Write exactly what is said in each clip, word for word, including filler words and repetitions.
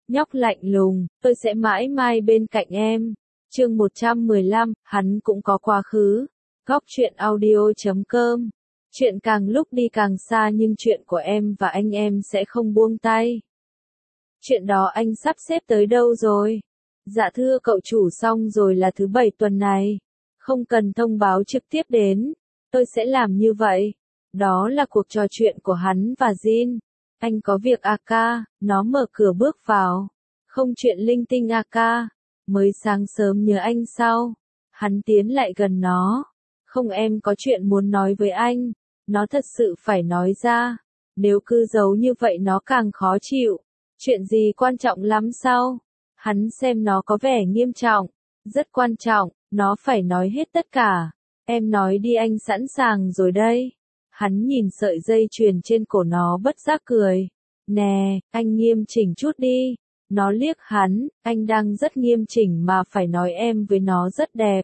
Nhóc lạnh lùng, tôi sẽ mãi mãi bên cạnh em. Chương một trăm mười lăm, hắn cũng có quá khứ. Góc truyện audio chấm com. Chuyện càng lúc đi càng xa nhưng chuyện của em và anh em sẽ không buông tay. Chuyện đó anh sắp xếp tới đâu rồi? Dạ thưa cậu chủ, xong rồi, là thứ bảy tuần này. Không cần thông báo trực tiếp đến. Tôi sẽ làm như vậy. Đó là cuộc trò chuyện của hắn và Jin. Anh có việc à ca, nó mở cửa bước vào. Không chuyện linh tinh à ca. Mới sáng sớm nhớ anh sao? Hắn tiến lại gần nó. Không, em có chuyện muốn nói với anh. Nó thật sự phải nói ra. Nếu cứ giấu như vậy nó càng khó chịu. Chuyện gì quan trọng lắm sao? Hắn xem nó có vẻ nghiêm trọng. Rất quan trọng, nó phải nói hết tất cả. Em nói đi, anh sẵn sàng rồi đây. Hắn nhìn sợi dây chuyền trên cổ nó bất giác cười. Nè, anh nghiêm chỉnh chút đi. Nó liếc hắn, anh đang rất nghiêm chỉnh mà phải nói em với nó rất đẹp.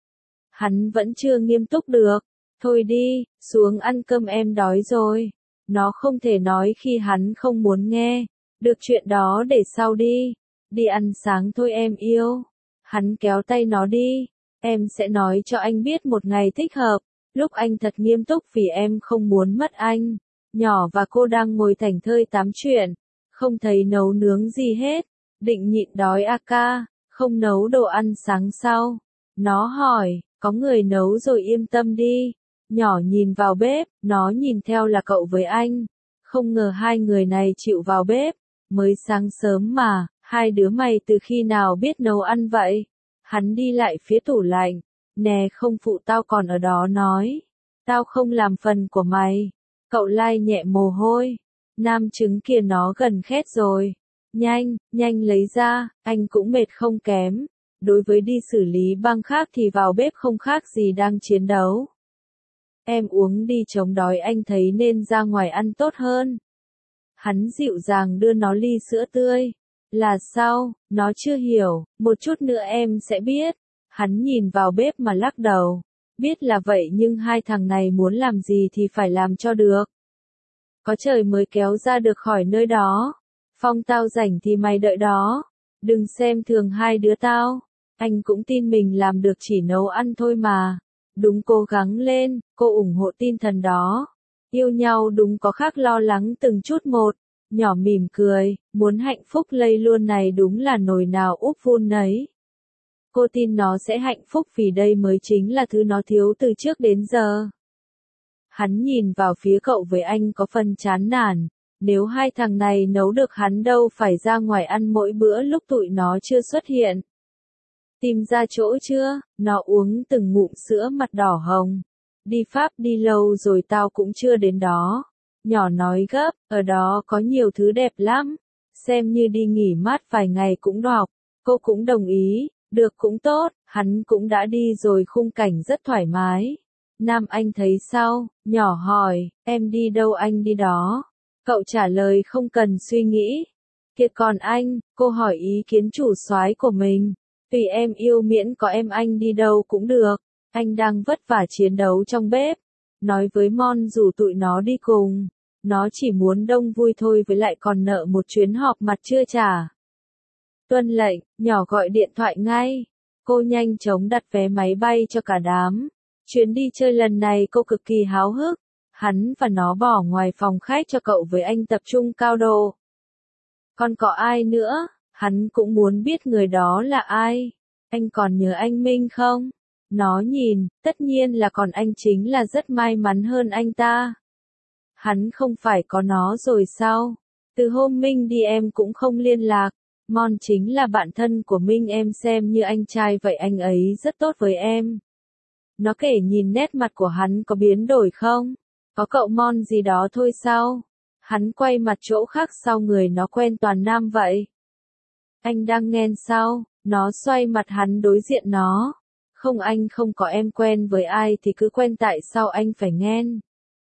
Hắn vẫn chưa nghiêm túc được. Thôi đi, xuống ăn cơm, em đói rồi. Nó không thể nói khi hắn không muốn nghe. Được, chuyện đó để sau đi. Đi ăn sáng thôi em yêu. Hắn kéo tay nó đi. Em sẽ nói cho anh biết một ngày thích hợp. Lúc anh thật nghiêm túc vì em không muốn mất anh. Nhỏ và cô đang ngồi thảnh thơi tám chuyện. Không thấy nấu nướng gì hết. Định nhịn đói à ca, không nấu đồ ăn sáng sau. Nó hỏi, có người nấu rồi, yên tâm đi. Nhỏ nhìn vào bếp, nó nhìn theo là cậu với anh. Không ngờ hai người này chịu vào bếp. Mới sáng sớm mà, hai đứa mày từ khi nào biết nấu ăn vậy? Hắn đi lại phía tủ lạnh. Nè, không phụ tao còn ở đó nói. Tao không làm phần của mày. Cậu lai nhẹ mồ hôi. Nam trứng kia nó gần khét rồi. Nhanh, nhanh lấy ra, anh cũng mệt không kém. Đối với đi xử lý băng khác thì vào bếp không khác gì đang chiến đấu. Em uống đi chống đói, anh thấy nên ra ngoài ăn tốt hơn. Hắn dịu dàng đưa nó ly sữa tươi. Là sao? Nó chưa hiểu, một chút nữa em sẽ biết. Hắn nhìn vào bếp mà lắc đầu. Biết là vậy nhưng hai thằng này muốn làm gì thì phải làm cho được. Có trời mới kéo ra được khỏi nơi đó. Phong, tao rảnh thì mày đợi đó. Đừng xem thường hai đứa tao. Anh cũng tin mình làm được, chỉ nấu ăn thôi mà. Đúng, cố gắng lên, cô ủng hộ tinh thần đó. Yêu nhau đúng có khác lo lắng từng chút một. Nhỏ mỉm cười, muốn hạnh phúc lây luôn này đúng là nồi nào úp vun nấy. Cô tin nó sẽ hạnh phúc vì đây mới chính là thứ nó thiếu từ trước đến giờ. Hắn nhìn vào phía cậu với anh có phần chán nản. Nếu hai thằng này nấu được hắn đâu phải ra ngoài ăn mỗi bữa lúc tụi nó chưa xuất hiện. Tìm ra chỗ chưa? Nó uống từng ngụm sữa, mặt đỏ hồng. Đi Pháp đi lâu rồi tao cũng chưa đến đó. Nhỏ nói gấp, ở đó có nhiều thứ đẹp lắm. Xem như đi nghỉ mát vài ngày cũng đọc. Cô cũng đồng ý, được cũng tốt, hắn cũng đã đi rồi, khung cảnh rất thoải mái. Nam, anh thấy sao? Nhỏ hỏi, em đi đâu anh đi đó. Cậu trả lời không cần suy nghĩ. Kìa còn anh, cô hỏi ý kiến chủ soái của mình. Tùy em yêu, miễn có em, anh đi đâu cũng được. Anh đang vất vả chiến đấu trong bếp. Nói với Mon rủ tụi nó đi cùng. Nó chỉ muốn đông vui thôi, với lại còn nợ một chuyến họp mặt chưa trả. Tuân lệnh, nhỏ gọi điện thoại ngay. Cô nhanh chóng đặt vé máy bay cho cả đám. Chuyến đi chơi lần này cô cực kỳ háo hức. Hắn và nó bỏ ngoài phòng khách cho cậu với anh tập trung cao độ. Còn có ai nữa? Hắn cũng muốn biết người đó là ai. Anh còn nhớ anh Minh không? Nó nhìn, tất nhiên là còn, anh chính là rất may mắn hơn anh ta. Hắn không phải có nó rồi sao? Từ hôm Minh đi em cũng không liên lạc. Mon chính là bạn thân của Minh, em xem như anh trai vậy, anh ấy rất tốt với em. Nó kể nhìn nét mặt của hắn có biến đổi không? Có cậu Mon gì đó thôi sao? Hắn quay mặt chỗ khác, sao người nó quen toàn nam vậy? Anh đang ghen sao? Nó xoay mặt hắn đối diện nó. Không, anh không có, em quen với ai thì cứ quen, tại sao anh phải ghen?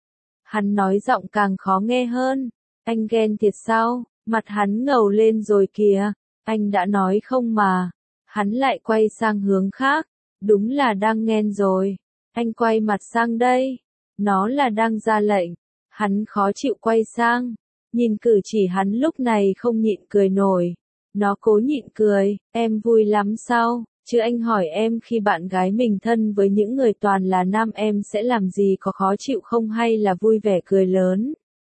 Hắn nói giọng càng khó nghe hơn. Anh ghen thiệt sao? Mặt hắn ngầu lên rồi kìa. Anh đã nói không mà. Hắn lại quay sang hướng khác. Đúng là đang ghen rồi. Anh quay mặt sang đây. Nó là đang ra lệnh. Hắn khó chịu quay sang. Nhìn cử chỉ hắn lúc này không nhịn cười nổi. Nó cố nhịn cười, em vui lắm sao, chứ anh hỏi em khi bạn gái mình thân với những người toàn là nam em sẽ làm gì, có khó chịu không hay là vui vẻ cười lớn.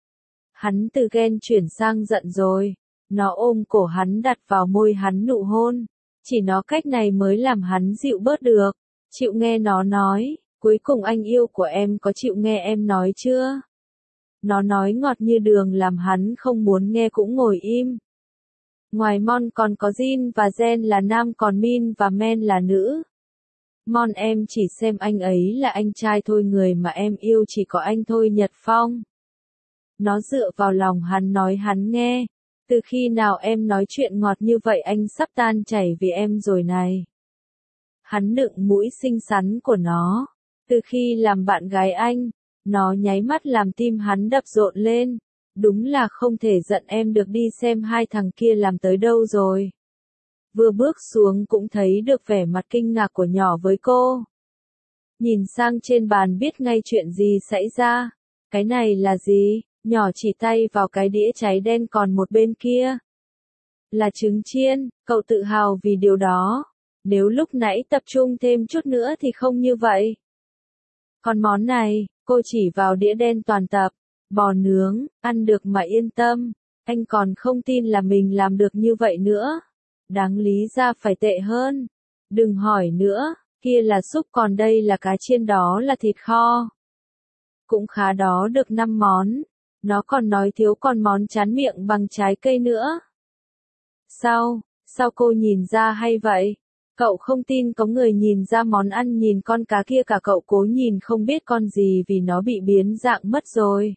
Hắn từ ghen chuyển sang giận rồi. Nó ôm cổ hắn đặt vào môi hắn nụ hôn. Chỉ nó cách này mới làm hắn dịu bớt được. Chịu nghe nó nói, cuối cùng anh yêu của em có chịu nghe em nói chưa? Nó nói ngọt như đường làm hắn không muốn nghe cũng ngồi im. Ngoài Mon còn có Jin và Jen là nam, còn Min và Men là nữ. Mon em chỉ xem anh ấy là anh trai thôi, người mà em yêu chỉ có anh thôi, Nhật Phong. Nó dựa vào lòng hắn nói hắn nghe. Từ khi nào em nói chuyện ngọt như vậy, anh sắp tan chảy vì em rồi này. Hắn nựng mũi xinh xắn của nó. Từ khi làm bạn gái anh, nó nháy mắt làm tim hắn đập rộn lên. Đúng là không thể giận em được, đi xem hai thằng kia làm tới đâu rồi. Vừa bước xuống cũng thấy được vẻ mặt kinh ngạc của nhỏ với cô. Nhìn sang trên bàn biết ngay chuyện gì xảy ra. Cái này là gì? Nhỏ chỉ tay vào cái đĩa cháy đen còn một bên kia. Là trứng chiên, cậu tự hào vì điều đó. Nếu lúc nãy tập trung thêm chút nữa thì không như vậy. Còn món này, cô chỉ vào đĩa đen toàn tập. Bò nướng, ăn được mà yên tâm. Anh còn không tin là mình làm được như vậy nữa. Đáng lý ra phải tệ hơn. Đừng hỏi nữa, kia là súp còn đây là cá chiên, đó là thịt kho. Cũng khá đó, được năm món. Nó còn nói thiếu còn món tráng miệng bằng trái cây nữa. Sao, sao cô nhìn ra hay vậy? Cậu không tin có người nhìn ra món ăn, nhìn con cá kia cả cậu cố nhìn không biết con gì vì nó bị biến dạng mất rồi.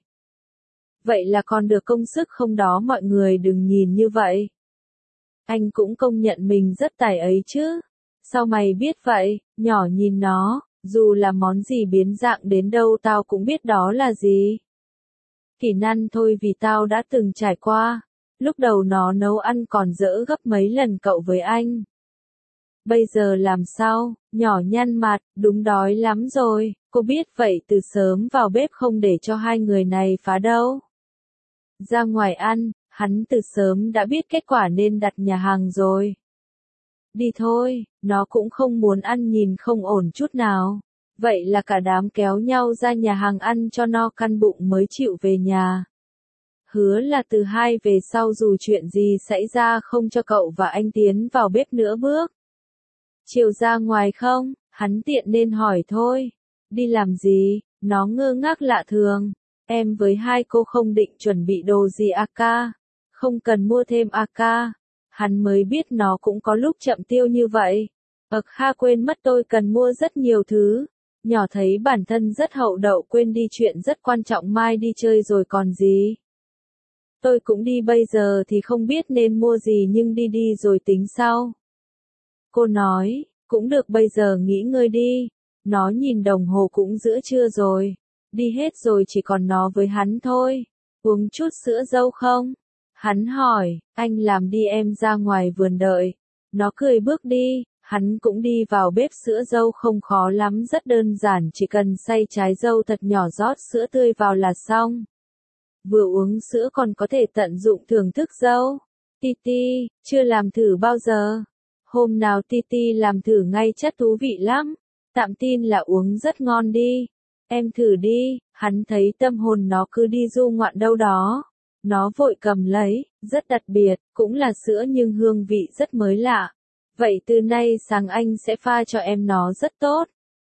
Vậy là còn được công sức không đó, mọi người đừng nhìn như vậy. Anh cũng công nhận mình rất tài ấy chứ. Sao mày biết vậy? Nhỏ nhìn nó, dù là món gì biến dạng đến đâu tao cũng biết đó là gì. Kỳ năn thôi vì tao đã từng trải qua. Lúc đầu nó nấu ăn còn dỡ gấp mấy lần cậu với anh. Bây giờ làm sao? Nhỏ nhăn mặt, đúng đói lắm rồi. Cô biết vậy từ sớm vào bếp không để cho hai người này phá đâu. Ra ngoài ăn, hắn từ sớm đã biết kết quả nên đặt nhà hàng rồi. Đi thôi, nó cũng không muốn ăn, nhìn không ổn chút nào. Vậy là cả đám kéo nhau ra nhà hàng ăn cho no căn bụng mới chịu về nhà. Hứa là từ hai về sau dù chuyện gì xảy ra không cho cậu và anh tiến vào bếp nữa bước. Chiều ra ngoài không? Hắn tiện nên hỏi thôi. Đi làm gì? Nó ngơ ngác lạ thường. Em với hai cô không định chuẩn bị đồ gì a ca? Không cần mua thêm a ca. Hắn mới biết nó cũng có lúc chậm tiêu như vậy. Ậc ha, quên mất tôi cần mua rất nhiều thứ. Nhỏ thấy bản thân rất hậu đậu, quên đi chuyện rất quan trọng, mai đi chơi rồi còn gì. Tôi cũng đi, bây giờ thì không biết nên mua gì nhưng đi đi rồi tính sau. Cô nói, cũng được, bây giờ nghỉ ngơi đi. Nó nhìn đồng hồ cũng giữa trưa rồi. Đi hết rồi, chỉ còn nó với hắn thôi. Uống chút sữa dâu không? Hắn hỏi, anh làm đi, em ra ngoài vườn đợi. Nó cười bước đi, hắn cũng đi vào bếp. Sữa dâu không khó lắm, rất đơn giản, chỉ cần xay trái dâu thật nhỏ, rót sữa tươi vào là xong. Vừa uống sữa còn có thể tận dụng thưởng thức dâu. Titi, chưa làm thử bao giờ. Hôm nào Titi làm thử ngay, chất thú vị lắm. Tạm tin là uống rất ngon đi. Em thử đi. Hắn thấy tâm hồn nó cứ đi du ngoạn đâu đó. Nó vội cầm lấy, rất đặc biệt, cũng là sữa nhưng hương vị rất mới lạ. Vậy từ nay sáng anh sẽ pha cho em, nó rất tốt.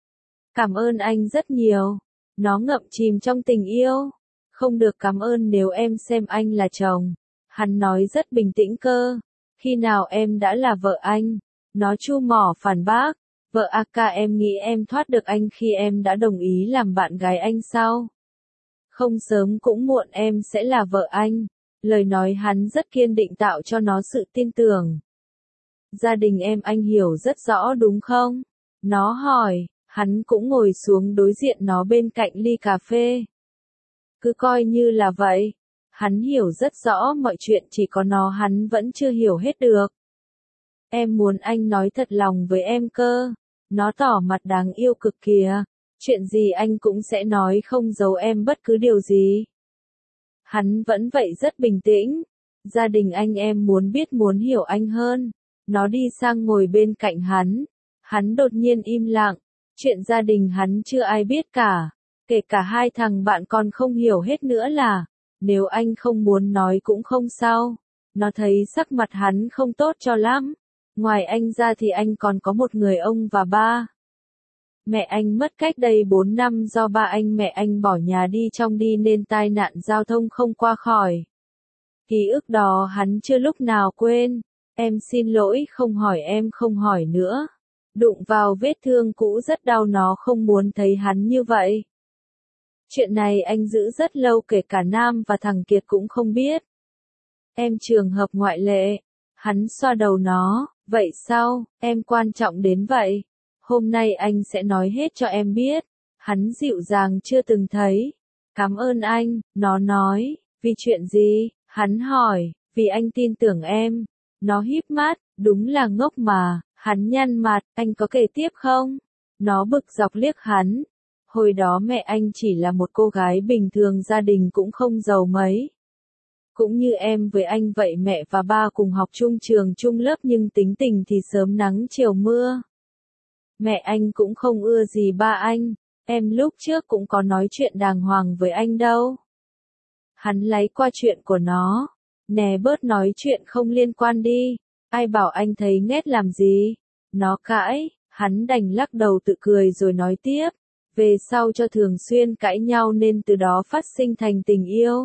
Cảm ơn anh rất nhiều. Nó ngậm chìm trong tình yêu. Không được cảm ơn nếu em xem anh là chồng. Hắn nói rất bình tĩnh cơ. Khi nào em đã là vợ anh? Nó chu mỏ phản bác. Vợ a ca, em nghĩ em thoát được anh khi em đã đồng ý làm bạn gái anh sao? Không sớm cũng muộn em sẽ là vợ anh. Lời nói hắn rất kiên định, tạo cho nó sự tin tưởng. Gia đình em anh hiểu rất rõ đúng không? Nó hỏi. Hắn cũng ngồi xuống đối diện nó bên cạnh ly cà phê. Cứ coi như là vậy. Hắn hiểu rất rõ mọi chuyện, chỉ có nó hắn vẫn chưa hiểu hết được. Em muốn anh nói thật lòng với em cơ. Nó tỏ mặt đáng yêu cực kìa. Chuyện gì anh cũng sẽ nói, không giấu em bất cứ điều gì. Hắn vẫn vậy rất bình tĩnh. Gia đình anh em muốn biết muốn hiểu anh hơn. Nó đi sang ngồi bên cạnh hắn. Hắn đột nhiên im lặng. Chuyện gia đình hắn chưa ai biết cả. Kể cả hai thằng bạn còn không hiểu hết nữa là. Nếu anh không muốn nói cũng không sao. Nó thấy sắc mặt hắn không tốt cho lắm. Ngoài anh ra thì anh còn có một người ông và ba. Mẹ anh mất cách đây bốn năm do ba anh mẹ anh bỏ nhà đi trong đi nên tai nạn giao thông không qua khỏi. Ký ức đó hắn chưa lúc nào quên. Em xin lỗi không hỏi em không hỏi nữa. Đụng vào vết thương cũ rất đau nó không muốn thấy hắn như vậy. Chuyện này anh giữ rất lâu kể cả Nam và thằng Kiệt cũng không biết. Em trường hợp ngoại lệ. Hắn xoa đầu nó, vậy sao, em quan trọng đến vậy? Hôm nay anh sẽ nói hết cho em biết. Hắn dịu dàng chưa từng thấy. Cảm ơn anh, nó nói, vì chuyện gì? Hắn hỏi, vì anh tin tưởng em. Nó híp mắt, đúng là ngốc mà. Hắn nhăn mặt, anh có kể tiếp không? Nó bực dọc liếc hắn. Hồi đó mẹ anh chỉ là một cô gái bình thường gia đình cũng không giàu mấy. Cũng như em với anh vậy mẹ và ba cùng học chung trường chung lớp nhưng tính tình thì sớm nắng chiều mưa. Mẹ anh cũng không ưa gì ba anh, em lúc trước cũng có nói chuyện đàng hoàng với anh đâu. Hắn lấy qua chuyện của nó, nè bớt nói chuyện không liên quan đi, ai bảo anh thấy ghét làm gì. Nó cãi, hắn đành lắc đầu tự cười rồi nói tiếp, về sau cho thường xuyên cãi nhau nên từ đó phát sinh thành tình yêu.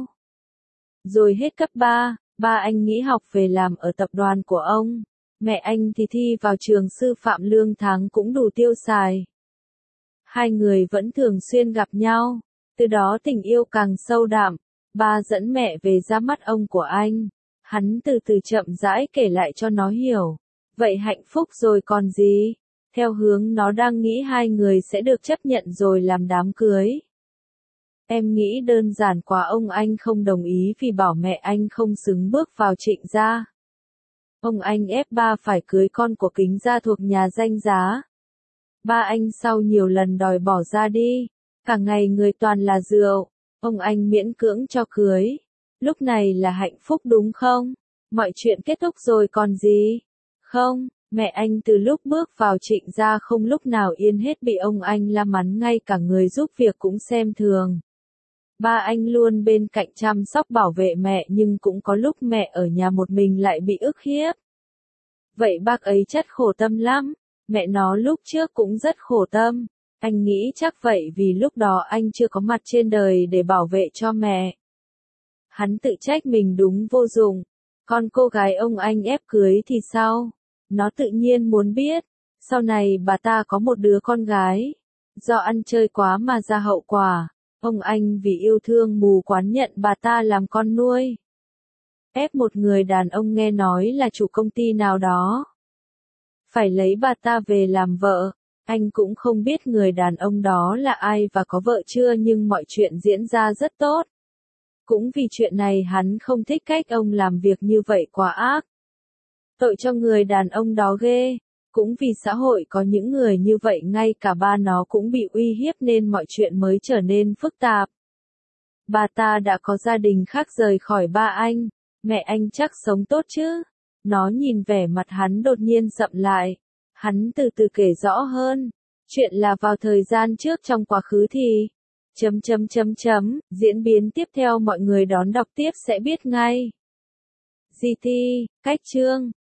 Rồi hết cấp ba, ba anh nghỉ học về làm ở tập đoàn của ông. Mẹ anh thì thi vào trường sư phạm lương tháng cũng đủ tiêu xài. Hai người vẫn thường xuyên gặp nhau. Từ đó tình yêu càng sâu đậm. Ba dẫn mẹ về ra mắt ông của anh. Hắn từ từ chậm rãi kể lại cho nó hiểu. Vậy hạnh phúc rồi còn gì? Theo hướng nó đang nghĩ hai người sẽ được chấp nhận rồi làm đám cưới. Em nghĩ đơn giản quá ông anh không đồng ý vì bảo mẹ anh không xứng bước vào Trịnh gia. Ông anh ép ba phải cưới con của Kính gia thuộc nhà danh giá. Ba anh sau nhiều lần đòi bỏ ra đi. Cả ngày người toàn là rượu. Ông anh miễn cưỡng cho cưới. Lúc này là hạnh phúc đúng không? Mọi chuyện kết thúc rồi còn gì? Không, mẹ anh từ lúc bước vào Trịnh gia không lúc nào yên hết bị ông anh la mắng ngay cả người giúp việc cũng xem thường. Ba anh luôn bên cạnh chăm sóc bảo vệ mẹ nhưng cũng có lúc mẹ ở nhà một mình lại bị ức hiếp. Vậy bác ấy chắc khổ tâm lắm, mẹ nó lúc trước cũng rất khổ tâm. Anh nghĩ chắc vậy vì lúc đó anh chưa có mặt trên đời để bảo vệ cho mẹ. Hắn tự trách mình đúng vô dụng. Còn cô gái ông anh ép cưới thì sao? Nó tự nhiên muốn biết. Sau này bà ta có một đứa con gái. Do ăn chơi quá mà ra hậu quả. Ông anh vì yêu thương mù quáng nhận bà ta làm con nuôi. Ép một người đàn ông nghe nói là chủ công ty nào đó. Phải lấy bà ta về làm vợ. Anh cũng không biết người đàn ông đó là ai và có vợ chưa nhưng mọi chuyện diễn ra rất tốt. Cũng vì chuyện này hắn không thích cách ông làm việc như vậy quá ác. Tội cho người đàn ông đó ghê. Cũng vì xã hội có những người như vậy ngay cả ba nó cũng bị uy hiếp nên mọi chuyện mới trở nên phức tạp. Bà ta đã có gia đình khác rời khỏi ba anh. Mẹ anh chắc sống tốt chứ? Nó nhìn vẻ mặt hắn đột nhiên sậm lại. Hắn từ từ kể rõ hơn. Chuyện là vào thời gian trước trong quá khứ thì... Chấm chấm chấm chấm, diễn biến tiếp theo mọi người đón đọc tiếp sẽ biết ngay. giê tê, cách chương.